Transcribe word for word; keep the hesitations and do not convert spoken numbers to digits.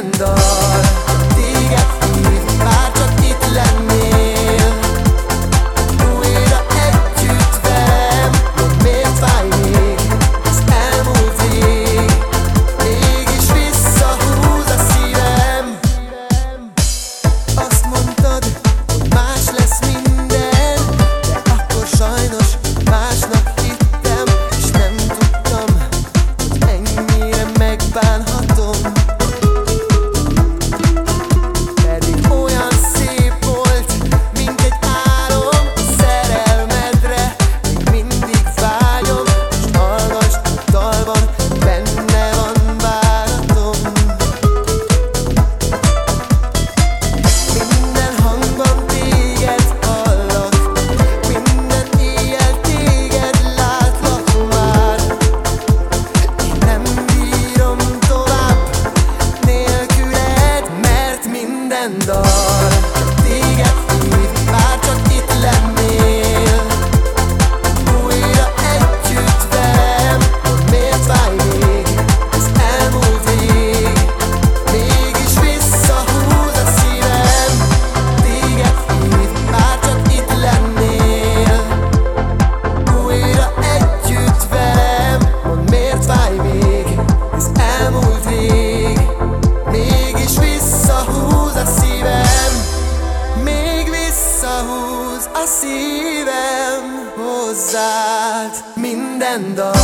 minden dal téged hív, bárcsak itt lennél. Újra együtt velem, mondd miért fáj még az elmúlt rég, mégis visszahúz a szívem. Azt mondtad, hogy más lesz minden, de akkor sajnos másnak hittem, és nem tudtam, hogy ennyire megbánhatom. Pedig olyan szép volt, mint egy álom, a szerelmedre még mindig vágyom, és hallgass a dalban, benne van váratom. Minden hangban téged hallak, minden éjjel téged látlak már. Én nem bírom tovább nélküled, mert minden dal téged hív, bárcsak itt lennél. Újra együtt velem, mondd miért fáj még az elmúlt rég, mégis visszahúz a szívem. Téged hív, bárcsak itt lennél. Újra együtt velem, mondd miért fáj még az elmúlt rég, mégis visszahúz a szívem. Még visszahúz a szívem hozzád minden dal.